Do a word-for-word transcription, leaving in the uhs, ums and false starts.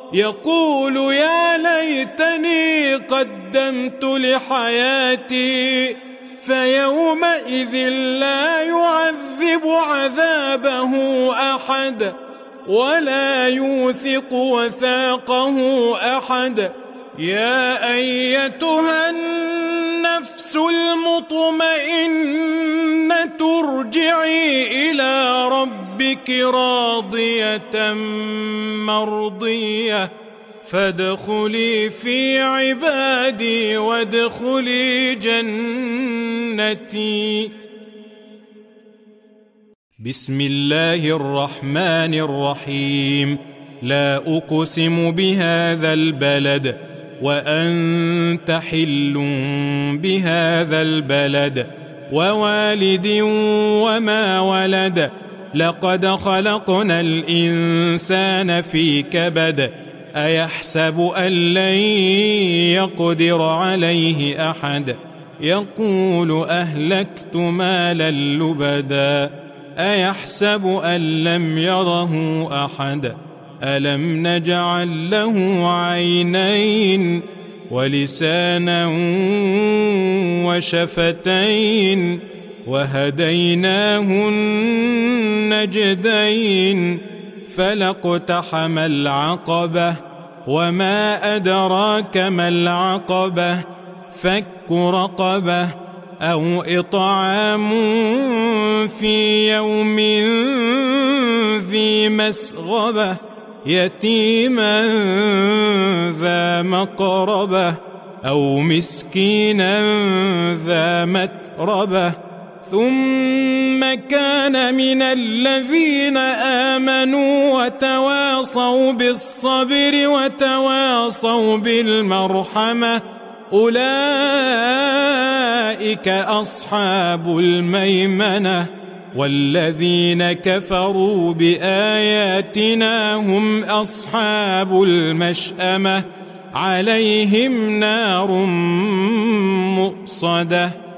يقول يا ليتني قدمت لحياتي فيومئذ لا يعذب عذابه أحد ولا يوثق وثاقه أحد. يا أيتها النفس المطمئنة ارجعي إلى ربك راضية مرضية فادخلي في عبادي وادخلي جنتي. بسم الله الرحمن الرحيم. لا أقسم بهذا البلد وأنت حل بهذا البلد ووالد وما ولد. لقد خلقنا الإنسان في كبد. أيحسب أن لن يقدر عليه أحد. يقول أهلكت مالا لبدا. أيحسب أن لم يره أحد. ألم نجعل له عينين ولسانا وشفتين وهديناه النجدين. فلاقتحم العقبة وما أدراك ما العقبة. فك رقبة أو إطعام في يوم ذي مسغبة يتيما ذا مقربة أو مسكينا ذا متربة. ثم كان من الذين آمنوا وتواصوا بالصبر وتواصوا بالمرحمة أولئك أصحاب الميمنة. والذين كفروا بآياتنا هم أصحاب المشأمة عليهم نار مؤصدة.